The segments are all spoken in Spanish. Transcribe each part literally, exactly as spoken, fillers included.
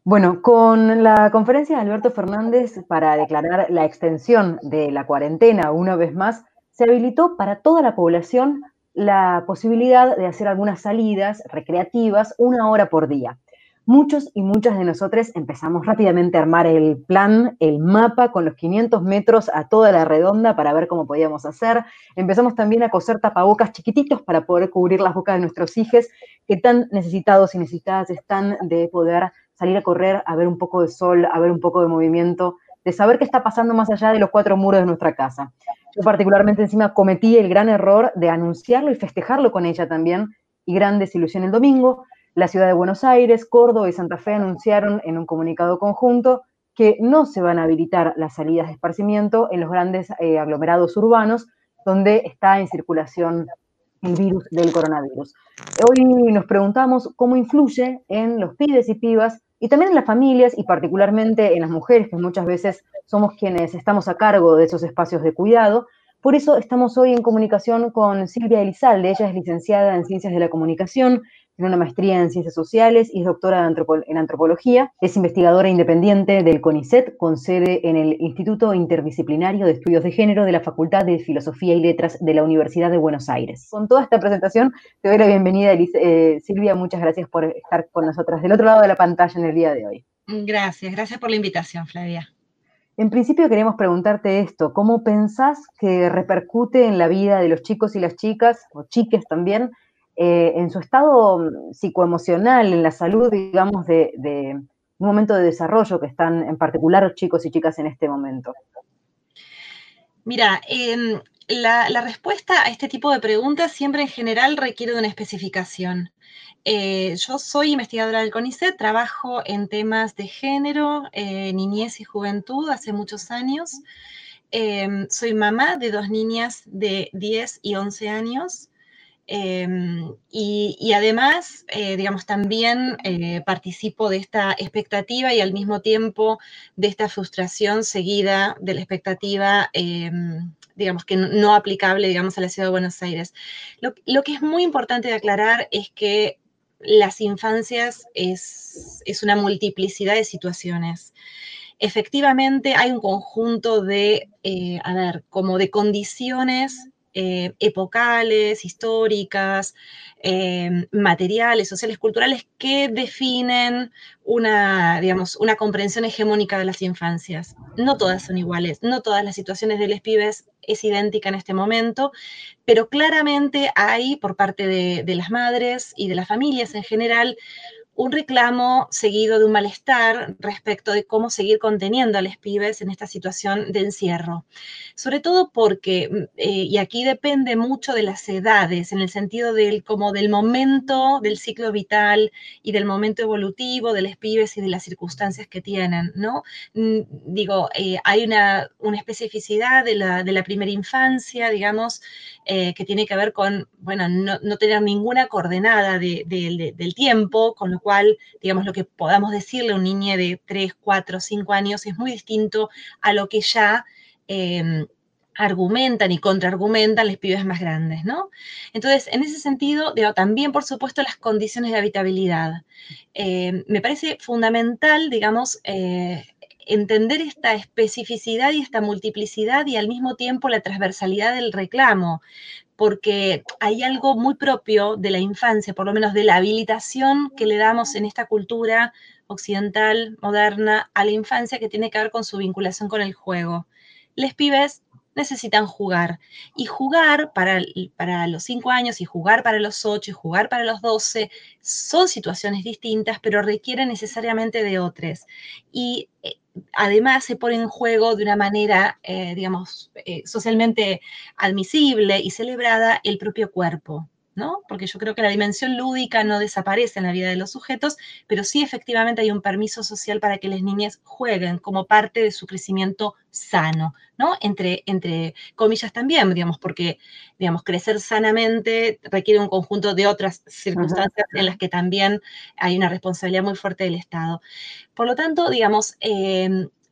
Bueno, con la conferencia de Alberto Fernández para declarar la extensión de la cuarentena una vez más, se habilitó para toda la población la posibilidad de hacer algunas salidas recreativas una hora por día. Muchos y muchas de nosotros empezamos rápidamente a armar el plan, el mapa con los quinientos metros a toda la redonda para ver cómo podíamos hacer. Empezamos también a coser tapabocas chiquititos para poder cubrir las bocas de nuestros hijos que tan necesitados y necesitadas están de poder salir a correr, a ver un poco de sol, a ver un poco de movimiento, de saber qué está pasando más allá de los cuatro muros de nuestra casa. Yo particularmente encima cometí el gran error de anunciarlo y festejarlo con ella también, y gran desilusión el domingo. La ciudad de Buenos Aires, Córdoba y Santa Fe anunciaron en un comunicado conjunto que no se van a habilitar las salidas de esparcimiento en los grandes eh, aglomerados urbanos donde está en circulación el virus del coronavirus. Hoy nos preguntamos cómo influye en los pibes y pibas y también en las familias y particularmente en las mujeres, que muchas veces somos quienes estamos a cargo de esos espacios de cuidado. Por eso estamos hoy en comunicación con Silvia Elizalde. Ella es licenciada en Ciencias de la Comunicación, tiene una maestría en Ciencias Sociales y es doctora en, antropo en Antropología. Es investigadora independiente del CONICET, con sede en el Instituto Interdisciplinario de Estudios de Género de la Facultad de Filosofía y Letras de la Universidad de Buenos Aires. Con toda esta presentación, te doy la bienvenida, eh, Silvia. Muchas gracias por estar con nosotras del otro lado de la pantalla en el día de hoy. Gracias, gracias por la invitación, Flavia. En principio queremos preguntarte esto, ¿cómo pensás que repercute en la vida de los chicos y las chicas, o chiques también, eh, en su estado psicoemocional, en la salud, digamos, de, de un momento de desarrollo que están en particular los chicos y chicas en este momento? Mira, eh, la, la respuesta a este tipo de preguntas siempre en general requiere de una especificación. Eh, yo soy investigadora del CONICET, trabajo en temas de género, eh, niñez y juventud hace muchos años. Eh, soy mamá de dos niñas de diez y once años. Eh, y, y, además, eh, digamos, también eh, participo de esta expectativa y al mismo tiempo de esta frustración seguida de la expectativa, eh, digamos, que no, no aplicable, digamos, a la ciudad de Buenos Aires. Lo, lo que es muy importante de aclarar es que las infancias es, es una multiplicidad de situaciones. Efectivamente, hay un conjunto de, eh, a ver, como de condiciones Eh, epocales, históricas, eh, materiales, sociales, culturales, que definen una, digamos, una comprensión hegemónica de las infancias. No todas son iguales, no todas las situaciones de los pibes es idéntica en este momento, pero claramente hay por parte de, de las madres y de las familias en general un reclamo seguido de un malestar respecto de cómo seguir conteniendo a los pibes en esta situación de encierro. Sobre todo porque, eh, y aquí depende mucho de las edades, en el sentido del, como del momento del ciclo vital y del momento evolutivo de los pibes y de las circunstancias que tienen, ¿no? Digo, eh, hay una, una especificidad de la, de la primera infancia, digamos, eh, que tiene que ver con, bueno, no, no tener ninguna coordenada de, de, de, del tiempo, con lo cual, digamos, lo que podamos decirle a un niño de tres, cuatro, cinco años es muy distinto a lo que ya eh, argumentan y contraargumentan los pibes más grandes, ¿no? Entonces, en ese sentido, digo, también, por supuesto, las condiciones de habitabilidad. Eh, me parece fundamental, digamos, eh, entender esta especificidad y esta multiplicidad y al mismo tiempo la transversalidad del reclamo, porque hay algo muy propio de la infancia, por lo menos de la habilitación que le damos en esta cultura occidental, moderna, a la infancia, que tiene que ver con su vinculación con el juego. Les pibes necesitan jugar, y jugar para, para los cinco años, y jugar para los ocho, y jugar para los doce, son situaciones distintas, pero requieren necesariamente de otras. Y eh, además se pone en juego de una manera, eh, digamos, eh, socialmente admisible y celebrada el propio cuerpo, ¿no? Porque yo creo que la dimensión lúdica no desaparece en la vida de los sujetos, pero sí efectivamente hay un permiso social para que las niñas jueguen como parte de su crecimiento sano, ¿no? Entre, entre comillas también, digamos, porque, digamos, crecer sanamente requiere un conjunto de otras circunstancias uh-huh. en las que también hay una responsabilidad muy fuerte del Estado. Por lo tanto, digamos, eh,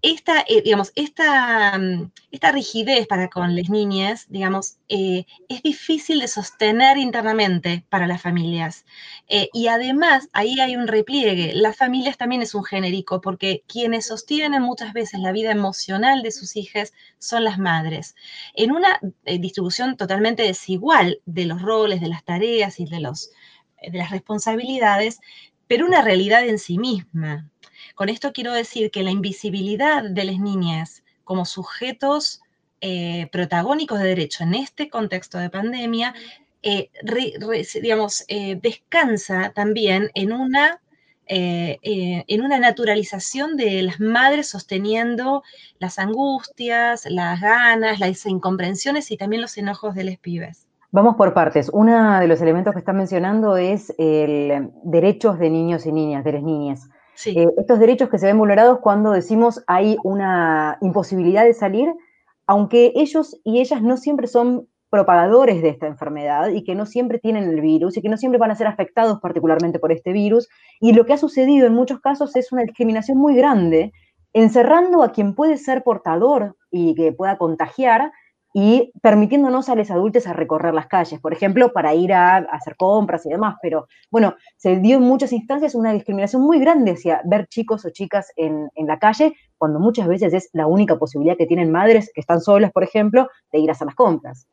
esta, eh, digamos, esta, mm, esta rigidez para con las niñas, digamos, eh, es difícil de sostener internamente para las familias. Eh, y además, ahí hay un repliegue. Las familias también es un genérico, porque quienes sostienen muchas veces la vida emocional de sus hijas son las madres. En una eh, distribución totalmente desigual de los roles, de las tareas y de, los, de las responsabilidades, pero una realidad en sí misma. Con esto quiero decir que la invisibilidad de las niñas como sujetos eh, protagónicos de derecho en este contexto de pandemia, eh, re, re, digamos, eh, descansa también en una, eh, eh, en una naturalización de las madres sosteniendo las angustias, las ganas, las incomprensiones y también los enojos de los pibes. Vamos por partes. Uno de los elementos que están mencionando es el derechos de niños y niñas, de las niñas. Sí. Eh, estos derechos que se ven vulnerados cuando decimos hay una imposibilidad de salir, aunque ellos y ellas no siempre son propagadores de esta enfermedad y que no siempre tienen el virus y que no siempre van a ser afectados particularmente por este virus. Y lo que ha sucedido en muchos casos es una discriminación muy grande, encerrando a quien puede ser portador y que pueda contagiar, y permitiéndonos a los adultos a recorrer las calles, por ejemplo, para ir a, a hacer compras y demás. Pero bueno, se dio en muchas instancias una discriminación muy grande hacia ver chicos o chicas en, en la calle, cuando muchas veces es la única posibilidad que tienen madres que están solas, por ejemplo, de ir a hacer las compras.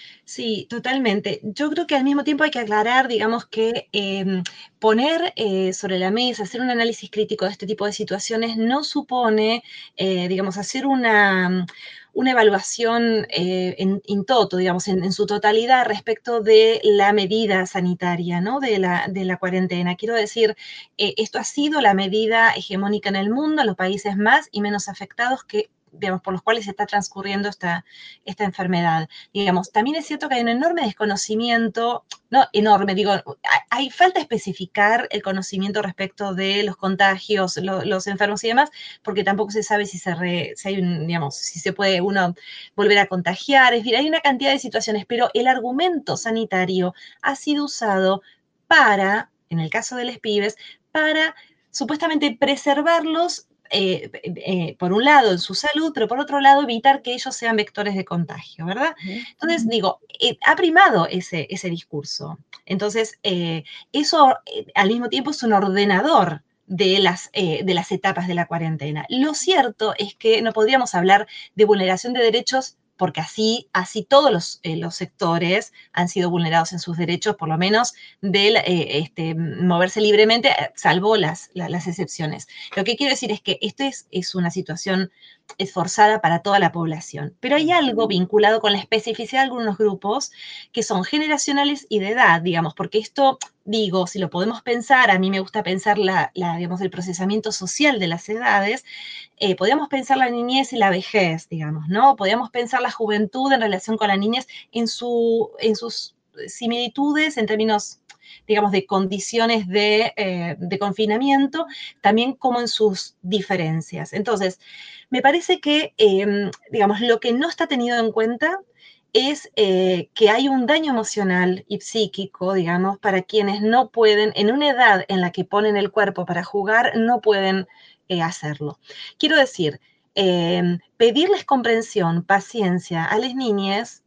Sí, totalmente. Yo creo que al mismo tiempo hay que aclarar, digamos, que eh, poner eh, sobre la mesa, hacer un análisis crítico de este tipo de situaciones no supone, eh, digamos, hacer una, una evaluación eh, en, in toto, digamos, en, en, su totalidad respecto de la medida sanitaria, ¿no? De la, de la cuarentena. Quiero decir, eh, esto ha sido la medida hegemónica en el mundo, en los países más y menos afectados que digamos, por los cuales está transcurriendo esta, esta enfermedad. Digamos, también es cierto que hay un enorme desconocimiento, no enorme, digo, hay falta especificar el conocimiento respecto de los contagios, lo, los enfermos y demás, porque tampoco se sabe si se, re, si hay un, digamos, si se puede uno volver a contagiar, es decir, hay una cantidad de situaciones, pero el argumento sanitario ha sido usado para, en el caso de los pibes, para supuestamente preservarlos eh, eh, por un lado en su salud, pero por otro lado evitar que ellos sean vectores de contagio, ¿verdad? Entonces, digo, eh, ha primado ese, ese discurso. Entonces, eh, eso eh, al mismo tiempo es un ordenador de las, eh, de las etapas de la cuarentena. Lo cierto es que no podríamos hablar de vulneración de derechos porque así, así todos los, eh, los sectores han sido vulnerados en sus derechos, por lo menos de eh, este, moverse libremente, salvo las, las, las, excepciones. Lo que quiero decir es que esto es, es una situación esforzada para toda la población, pero hay algo vinculado con la especificidad de algunos grupos que son generacionales y de edad, digamos, porque esto, digo, si lo podemos pensar, a mí me gusta pensar la, la, digamos, el procesamiento social de las edades, eh, podríamos pensar la niñez y la vejez, digamos, ¿no? Podríamos pensar la juventud en relación con la niñez en, su, en sus similitudes en términos, digamos, de condiciones de, eh, de confinamiento, también como en sus diferencias. Entonces, me parece que, eh, digamos, lo que no está tenido en cuenta es eh, que hay un daño emocional y psíquico, digamos, para quienes no pueden, en una edad en la que ponen el cuerpo para jugar, no pueden eh, hacerlo. Quiero decir, eh, pedirles comprensión, paciencia a las niñas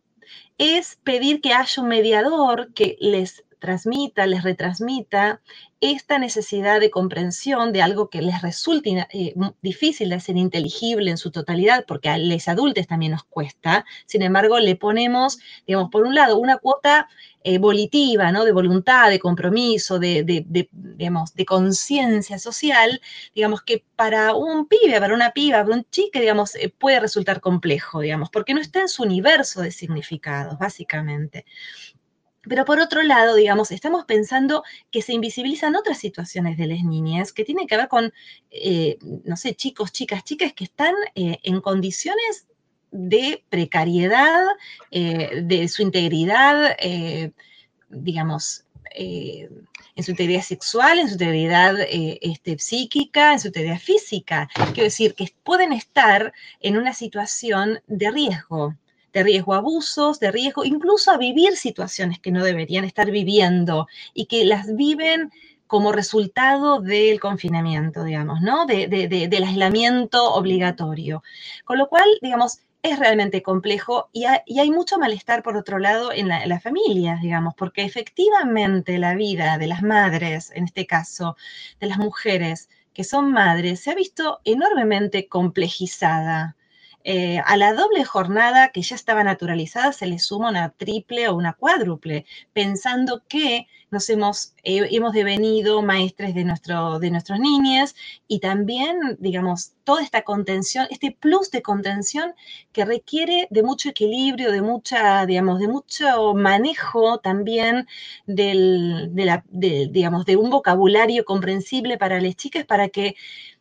es pedir que haya un mediador que les transmita, les retransmita esta necesidad de comprensión de algo que les resulte eh, difícil de hacer inteligible en su totalidad, porque a los adultos también nos cuesta. Sin embargo, le ponemos, digamos, por un lado, una cuota eh, volitiva, ¿no? De voluntad, de compromiso, de, de, de digamos, de conciencia social, digamos, que para un pibe, para una piba, para un chico, digamos, eh, puede resultar complejo, digamos, porque no está en su universo de significados, básicamente. Pero por otro lado, digamos, estamos pensando que se invisibilizan otras situaciones de las niñas que tienen que ver con, eh, no sé, chicos, chicas, chicas que están eh, en condiciones de precariedad, eh, de su integridad, eh, digamos, eh, en su integridad sexual, en su integridad eh, este, psíquica, en su integridad física. Quiero decir, que pueden estar en una situación de riesgo, de riesgo a abusos, de riesgo incluso a vivir situaciones que no deberían estar viviendo y que las viven como resultado del confinamiento, digamos, ¿no? De, de, de, del aislamiento obligatorio. Con lo cual, digamos, es realmente complejo y, ha, y, hay mucho malestar, por otro lado, en, la, en las familias, digamos, porque efectivamente la vida de las madres, en este caso, de las mujeres que son madres, se ha visto enormemente complejizada. Eh, a la doble jornada que ya estaba naturalizada se le suma una triple o una cuádruple, pensando que nos hemos, eh, hemos devenido maestres de, nuestro, de nuestros niños y también, digamos, toda esta contención, este plus de contención que requiere de mucho equilibrio, de mucha, digamos, de mucho manejo también del, de, la, de, digamos, de un vocabulario comprensible para las chicas, para que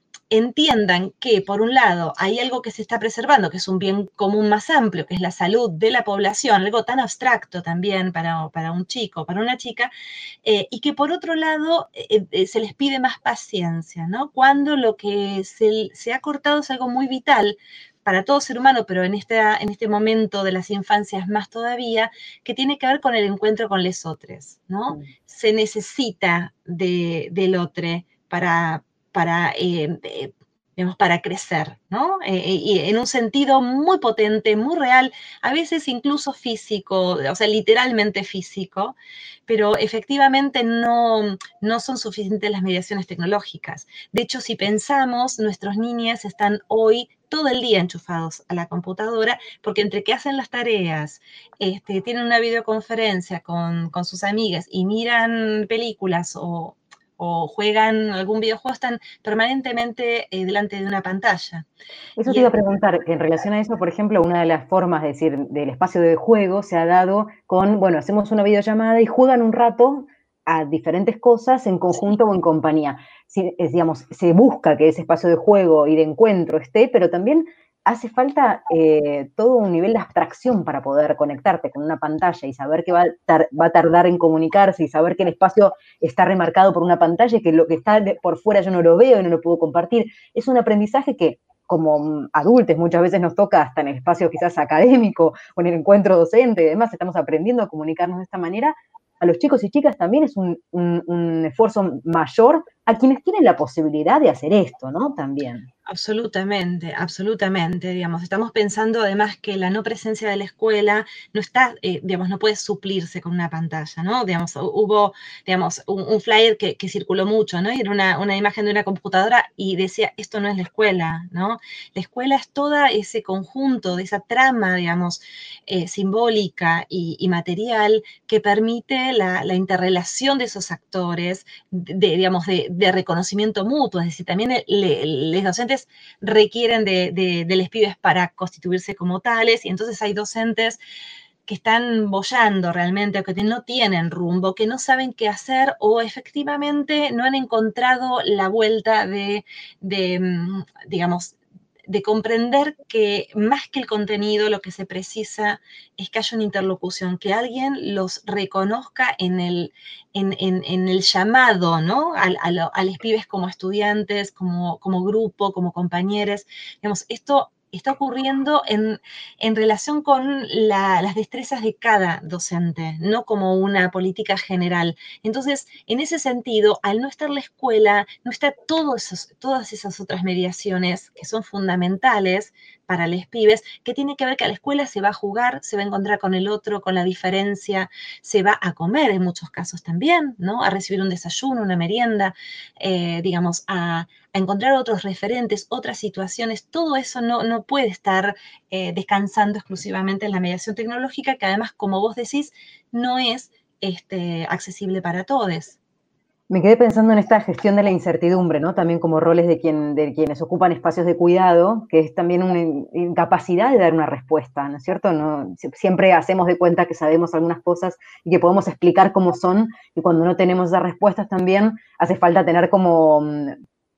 entiendan que, por un lado, hay algo que se está preservando, que es un bien común más amplio, que es la salud de la población, algo tan abstracto también para, para un chico, para una chica, eh, y que, por otro lado, eh, eh, se les pide más paciencia, ¿no? Cuando lo que se, se ha cortado es algo muy vital para todo ser humano, pero en, esta, en este momento de las infancias más todavía, que tiene que ver con el encuentro con les otros, ¿no? Mm. Se necesita de, del otro para para, eh, eh, digamos, para crecer, ¿no? Eh, y en un sentido muy potente, muy real, a veces incluso físico, o sea, literalmente físico, pero efectivamente no, no son suficientes las mediaciones tecnológicas. De hecho, si pensamos, nuestros niños están hoy todo el día enchufados a la computadora, porque entre que hacen las tareas, este, tienen una videoconferencia con, con sus amigas y miran películas o o juegan algún videojuego, están permanentemente eh, delante de una pantalla. Eso te iba a preguntar, que en relación a eso, por ejemplo, una de las formas, es decir, del espacio de juego se ha dado con, bueno, hacemos una videollamada y juegan un rato a diferentes cosas en conjunto sí. o en compañía. Si, es, digamos, se busca que ese espacio de juego y de encuentro esté, pero también hace falta eh, todo un nivel de abstracción para poder conectarte con una pantalla y saber que va a, tar va a tardar en comunicarse y saber que el espacio está remarcado por una pantalla y que lo que está de, por fuera yo no lo veo y no lo puedo compartir. Es un aprendizaje que como adultos muchas veces nos toca hasta en el espacio quizás académico o en el encuentro docente y demás, estamos aprendiendo a comunicarnos de esta manera. A los chicos y chicas también es un, un, un esfuerzo mayor a quienes tienen la posibilidad de hacer esto, ¿no? También. Absolutamente, absolutamente, digamos, estamos pensando además que la no presencia de la escuela no está, eh, digamos, no puede suplirse con una pantalla, ¿no? Digamos, hubo, digamos, un, un flyer que, que circuló mucho, ¿no? Y era una, una imagen de una computadora y decía, esto no es la escuela, ¿no? La escuela es todo ese conjunto, de esa trama, digamos, eh, simbólica y, y material que permite la, la interrelación de esos actores, de, de digamos, de, de reconocimiento mutuo, es decir, también los docentes requieren de, de, de los pibes para constituirse como tales, y entonces hay docentes que están boyando realmente, o que no tienen rumbo, que no saben qué hacer, o efectivamente no han encontrado la vuelta de, de digamos, de comprender que más que el contenido, lo que se precisa es que haya una interlocución, que alguien los reconozca en el, en, en, en el llamado, ¿no? A, a, a los pibes como estudiantes, como, como grupo, como compañeros. Digamos, esto está ocurriendo en, en relación con la, las destrezas de cada docente, no como una política general. Entonces, en ese sentido, al no estar la escuela, no está todos esos, todas esas otras mediaciones que son fundamentales para los pibes, que tiene que ver que a la escuela se va a jugar, se va a encontrar con el otro, con la diferencia, se va a comer en muchos casos también, ¿no? A recibir un desayuno, una merienda, eh, digamos, a, a encontrar otros referentes, otras situaciones. Todo eso no, no puede estar eh, descansando exclusivamente en la mediación tecnológica, que además, como vos decís, no es este, accesible para todos. Me quedé pensando en esta gestión de la incertidumbre, ¿no? También como roles de, quien, de quienes ocupan espacios de cuidado, que es también una incapacidad de dar una respuesta, ¿no es cierto? No, siempre hacemos de cuenta que sabemos algunas cosas y que podemos explicar cómo son, y cuando no tenemos esas respuestas también hace falta tener como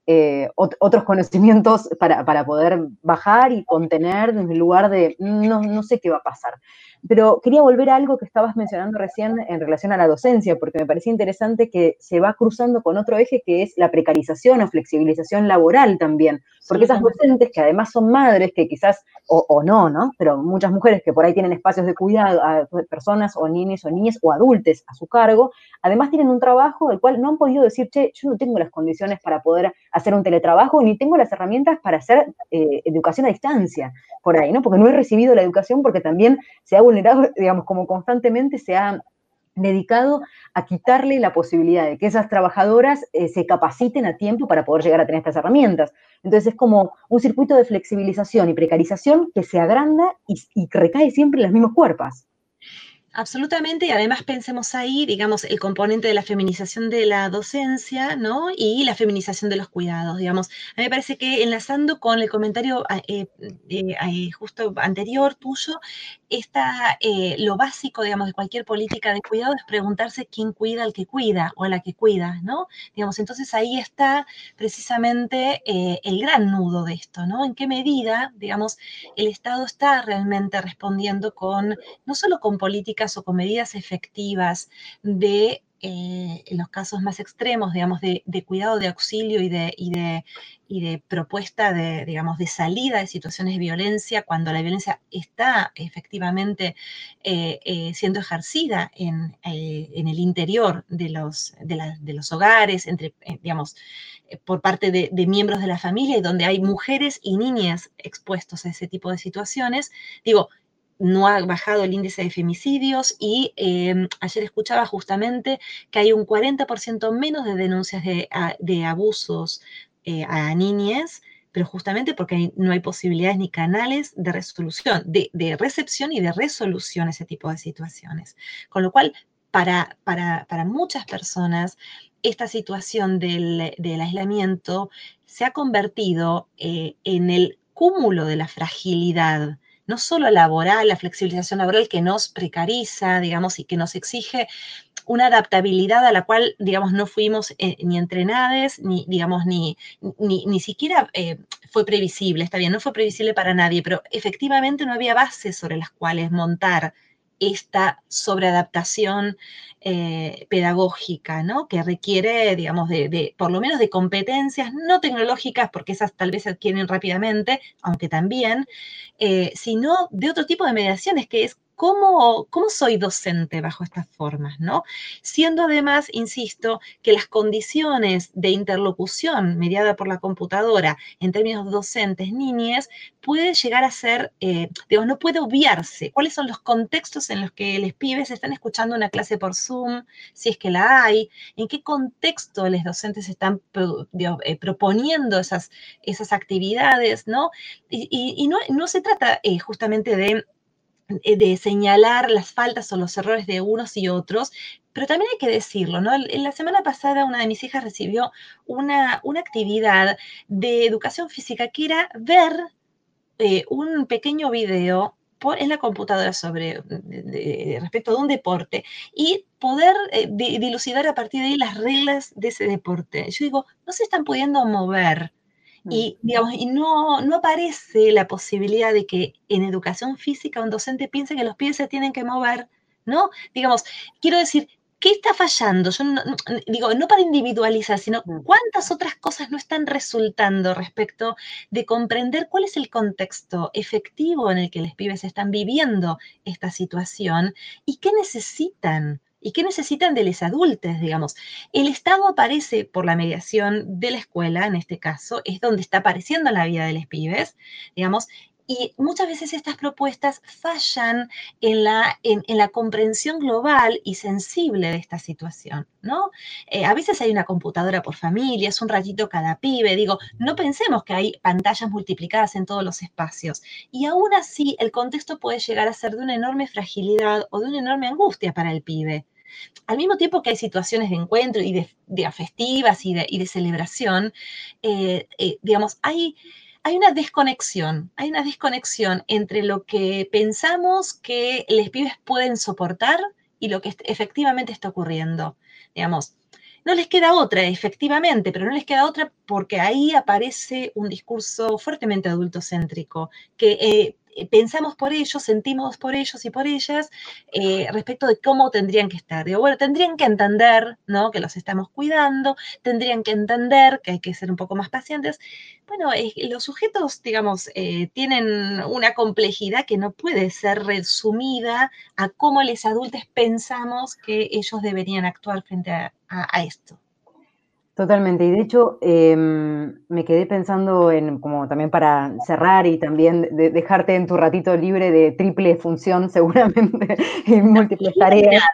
eh, ot otros conocimientos para, para poder bajar y contener desde el lugar de no, no sé qué va a pasar. Pero quería volver a algo que estabas mencionando recién en relación a la docencia, porque me parecía interesante que se va cruzando con otro eje que es la precarización o flexibilización laboral también, porque esas Absolutamente. docentes que además son madres, que quizás, o, o no, ¿no? Pero muchas mujeres que por ahí tienen espacios de cuidado a personas o niños o niñas o adultos a su cargo, además tienen un trabajo del cual no han podido decir, che, yo no tengo las condiciones para poder hacer un teletrabajo, ni tengo las herramientas para hacer eh, educación a distancia, por ahí, ¿no? Porque no he recibido la educación porque también se ha vulnerado, digamos, como constantemente se ha dedicado a quitarle la posibilidad de que esas trabajadoras eh, se capaciten a tiempo para poder llegar a tener estas herramientas. Entonces es como un circuito de flexibilización y precarización que se agranda y, y recae siempre en las mismas cuerpas. Absolutamente, y además pensemos ahí, digamos, el componente de la feminización de la docencia, ¿no? Y la feminización de los cuidados, digamos. A mí me parece que enlazando con el comentario eh, eh, eh, justo anterior tuyo, esta, eh, lo básico, digamos, de cualquier política de cuidado es preguntarse quién cuida al que cuida o a la que cuida, ¿no? Digamos, entonces ahí está precisamente eh, el gran nudo de esto, ¿no? En qué medida, digamos, el Estado está realmente respondiendo con, no solo con políticas o con medidas efectivas de, eh, en los casos más extremos, digamos, de, de cuidado, de auxilio y de, y de, y de propuesta de, digamos, de salida de situaciones de violencia, cuando la violencia está efectivamente eh, eh, siendo ejercida en, eh, en, el interior de los, de, la, de los hogares, entre, eh, digamos, eh, por parte de, de miembros de la familia, y donde hay mujeres y niñas expuestos a ese tipo de situaciones. Digo, no ha bajado el índice de femicidios y eh, ayer escuchaba justamente que hay un cuarenta por ciento menos de denuncias de, de abusos eh, a niñas, pero justamente porque hay, no hay posibilidades ni canales de resolución, de, de, recepción y de resolución a ese tipo de situaciones. Con lo cual, para, para, para muchas personas, esta situación del, del aislamiento se ha convertido eh, en el cúmulo de la fragilidad, no solo laboral, la flexibilización laboral que nos precariza, digamos, y que nos exige una adaptabilidad a la cual, digamos, no fuimos eh, ni entrenadas, ni, digamos, ni, ni, ni siquiera eh, fue previsible, está bien, no fue previsible para nadie, pero efectivamente no había bases sobre las cuales montar esta sobreadaptación eh, pedagógica, ¿no? Que requiere, digamos, de, de, por lo menos de competencias no tecnológicas, porque esas tal vez se adquieren rápidamente, aunque también, eh, sino de otro tipo de mediaciones, que es ¿Cómo, ¿Cómo soy docente bajo estas formas? ¿No? Siendo además, insisto, que las condiciones de interlocución mediada por la computadora en términos docentes, niñes, puede llegar a ser, eh, digamos, no puede obviarse. ¿Cuáles son los contextos en los que los pibes están escuchando una clase por Zoom, si es que la hay? ¿En qué contexto los docentes están digamos, eh, proponiendo esas, esas actividades? ¿No? Y, y, y no, no se trata eh, justamente de de señalar las faltas o los errores de unos y otros, pero también hay que decirlo, ¿no? En la semana pasada una de mis hijas recibió una, una actividad de educación física que era ver eh, un pequeño video por, en la computadora sobre, de, de, respecto de un deporte y poder eh, dilucidar a partir de ahí las reglas de ese deporte. Yo digo, no se están pudiendo mover. Y, digamos, y no, no aparece la posibilidad de que en educación física un docente piense que los pies se tienen que mover, ¿no? Digamos, quiero decir, ¿qué está fallando? Yo no, no, digo, no para individualizar, sino cuántas otras cosas no están resultando respecto de comprender cuál es el contexto efectivo en el que los pibes están viviendo esta situación y qué necesitan. ¿Y qué necesitan de los adultos, digamos? El Estado aparece por la mediación de la escuela, en este caso, es donde está apareciendo la vida de los pibes, digamos, y muchas veces estas propuestas fallan en la, en, en la comprensión global y sensible de esta situación, ¿no? Eh, a veces hay una computadora por familia, es un ratito cada pibe, digo, no pensemos que hay pantallas multiplicadas en todos los espacios. Y aún así, el contexto puede llegar a ser de una enorme fragilidad o de una enorme angustia para el pibe. Al mismo tiempo que hay situaciones de encuentro y de, de festivas y de, y de celebración, eh, eh, digamos, hay, hay una desconexión, hay una desconexión entre lo que pensamos que los pibes pueden soportar y lo que efectivamente está ocurriendo. Digamos, no les queda otra, efectivamente, pero no les queda otra porque ahí aparece un discurso fuertemente adultocéntrico, que eh, pensamos por ellos, sentimos por ellos y por ellas eh, respecto de cómo tendrían que estar. Digo, bueno, tendrían que entender, ¿no?, que los estamos cuidando, tendrían que entender que hay que ser un poco más pacientes. Bueno, eh, los sujetos, digamos, eh, tienen una complejidad que no puede ser resumida a cómo los adultos pensamos que ellos deberían actuar frente a, a, a esto. Totalmente. Y de hecho, eh, me quedé pensando en, como también para cerrar y también de, dejarte en tu ratito libre de triple función, seguramente, y múltiples tareas,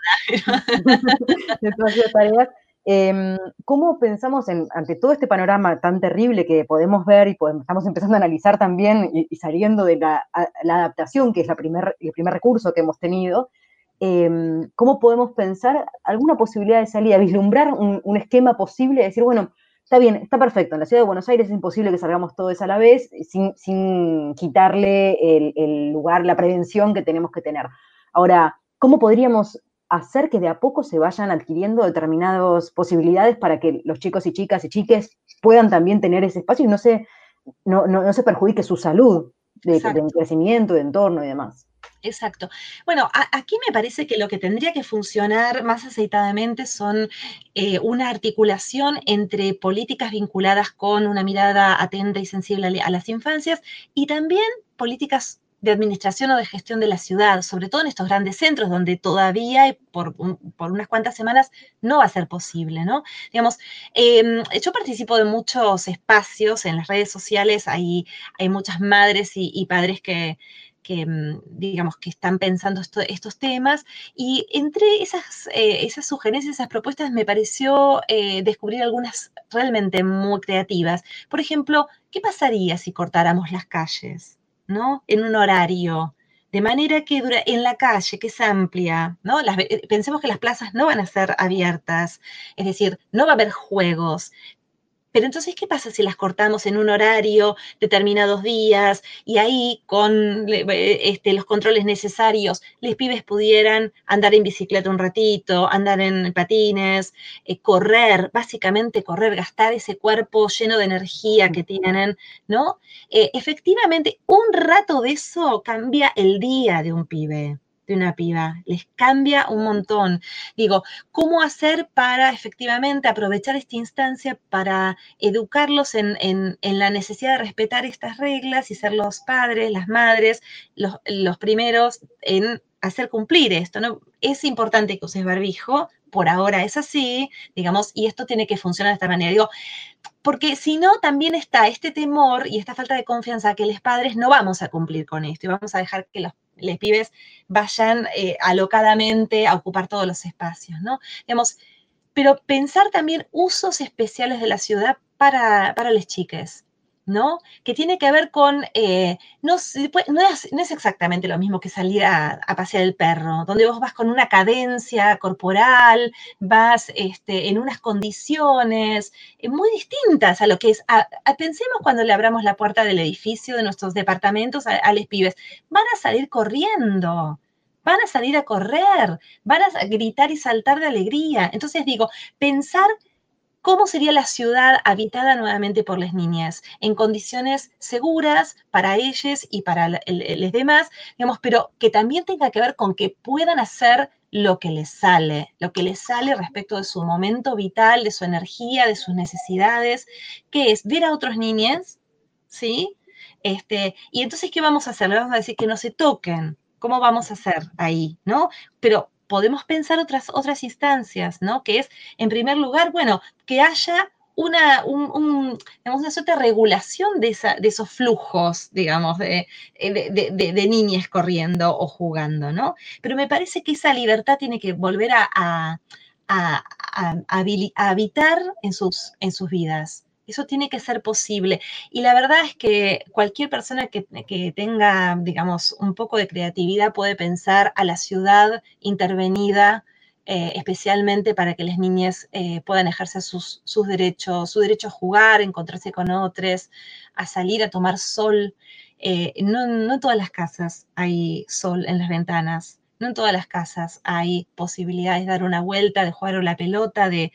de todas esas tareas. Eh, ¿Cómo pensamos en, ante todo este panorama tan terrible que podemos ver y podemos, estamos empezando a analizar también y, y saliendo de la, a, la adaptación, que es la primer, el primer recurso que hemos tenido? Eh, ¿Cómo podemos pensar alguna posibilidad de salida, vislumbrar un, un esquema posible, decir, bueno, está bien, está perfecto, en la ciudad de Buenos Aires es imposible que salgamos todos a la vez sin, sin quitarle el, el lugar, la prevención que tenemos que tener? Ahora, ¿cómo podríamos hacer que de a poco se vayan adquiriendo determinadas posibilidades para que los chicos y chicas y chiques puedan también tener ese espacio y no se, no, no, no se perjudique su salud de, de crecimiento, de entorno y demás? Exacto. Bueno, a, aquí me parece que lo que tendría que funcionar más aceitadamente son eh, una articulación entre políticas vinculadas con una mirada atenta y sensible a, a las infancias y también políticas de administración o de gestión de la ciudad, sobre todo en estos grandes centros donde todavía por, un, por unas cuantas semanas no va a ser posible, ¿no? Digamos, eh, yo participo de muchos espacios en las redes sociales, hay, hay muchas madres y, y padres que que, digamos, que están pensando esto, estos temas, y entre esas, eh, esas sugerencias, esas propuestas, me pareció eh, descubrir algunas realmente muy creativas. Por ejemplo, ¿qué pasaría si cortáramos las calles, ¿no?, en un horario? De manera que dura, en la calle, que es amplia, ¿no? Las, pensemos que las plazas no van a ser abiertas, es decir, no va a haber juegos. Pero entonces, ¿qué pasa si las cortamos en un horario, determinados días, y ahí con este, los controles necesarios, los pibes pudieran andar en bicicleta un ratito, andar en patines, eh, correr, básicamente correr, gastar ese cuerpo lleno de energía que tienen, ¿no? Eh, efectivamente, un rato de eso cambia el día de un pibe, de una piba, les cambia un montón. Digo, ¿cómo hacer para efectivamente aprovechar esta instancia para educarlos en, en, en la necesidad de respetar estas reglas y ser los padres, las madres, los, los primeros en hacer cumplir esto, ¿no? Es importante que uses barbijo, por ahora es así, digamos, y esto tiene que funcionar de esta manera. Digo, porque si no, también está este temor y esta falta de confianza que los padres no vamos a cumplir con esto y vamos a dejar que los, los pibes vayan eh, alocadamente a ocupar todos los espacios, ¿no? Digamos, pero pensar también usos especiales de la ciudad para, para las chiques, ¿no? Que tiene que ver con, eh, no, no, es, no es exactamente lo mismo que salir a, a pasear el perro, donde vos vas con una cadencia corporal, vas este, en unas condiciones eh, muy distintas a lo que es, a, a, pensemos cuando le abramos la puerta del edificio de nuestros departamentos a, a los pibes, van a salir corriendo, van a salir a correr, van a gritar y saltar de alegría. Entonces digo, pensar cómo sería la ciudad habitada nuevamente por las niñas, en condiciones seguras para ellas y para los demás, digamos, pero que también tenga que ver con que puedan hacer lo que les sale, lo que les sale respecto de su momento vital, de su energía, de sus necesidades, que es ver a otros niños, ¿sí? Este, y entonces, ¿qué vamos a hacer? Le vamos a decir que no se toquen. ¿Cómo vamos a hacer ahí, no? Pero podemos pensar otras, otras instancias, ¿no? Que es, en primer lugar, bueno, que haya una, un, un, digamos, una cierta regulación de, esa, de esos flujos, digamos, de, de, de, de niñas corriendo o jugando, ¿no? Pero me parece que esa libertad tiene que volver a, a, a, a, a habitar en sus, en sus vidas. Eso tiene que ser posible. Y la verdad es que cualquier persona que, que, tenga, digamos, un poco de creatividad puede pensar a la ciudad intervenida, eh, especialmente para que las niñas eh, puedan ejercer sus, sus derechos, su derecho a jugar, a encontrarse con otros, a salir a tomar sol. Eh, no, no en todas las casas hay sol en las ventanas. No en todas las casas hay posibilidades de dar una vuelta, de jugar a la pelota, de,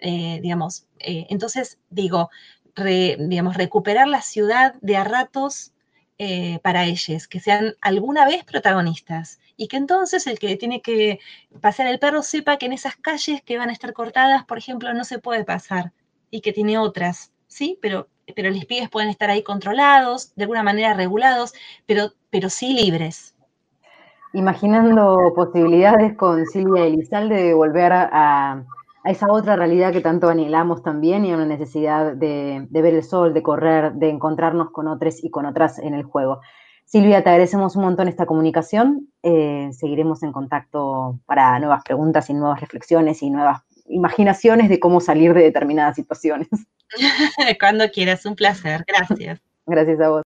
eh, digamos, eh, entonces digo, re, digamos, recuperar la ciudad de a ratos eh, para ellos, que sean alguna vez protagonistas y que entonces el que tiene que pasear el perro sepa que en esas calles que van a estar cortadas, por ejemplo, no se puede pasar y que tiene otras, ¿sí? Pero, pero los pibes pueden estar ahí controlados, de alguna manera regulados, pero, pero sí libres. Imaginando posibilidades con Silvia Elizalde de volver a, a esa otra realidad que tanto anhelamos también y a una necesidad de, de ver el sol, de correr, de encontrarnos con otros y con otras en el juego. Silvia, te agradecemos un montón esta comunicación. Eh, seguiremos en contacto para nuevas preguntas y nuevas reflexiones y nuevas imaginaciones de cómo salir de determinadas situaciones. Cuando quieras, un placer. Gracias. Gracias a vos.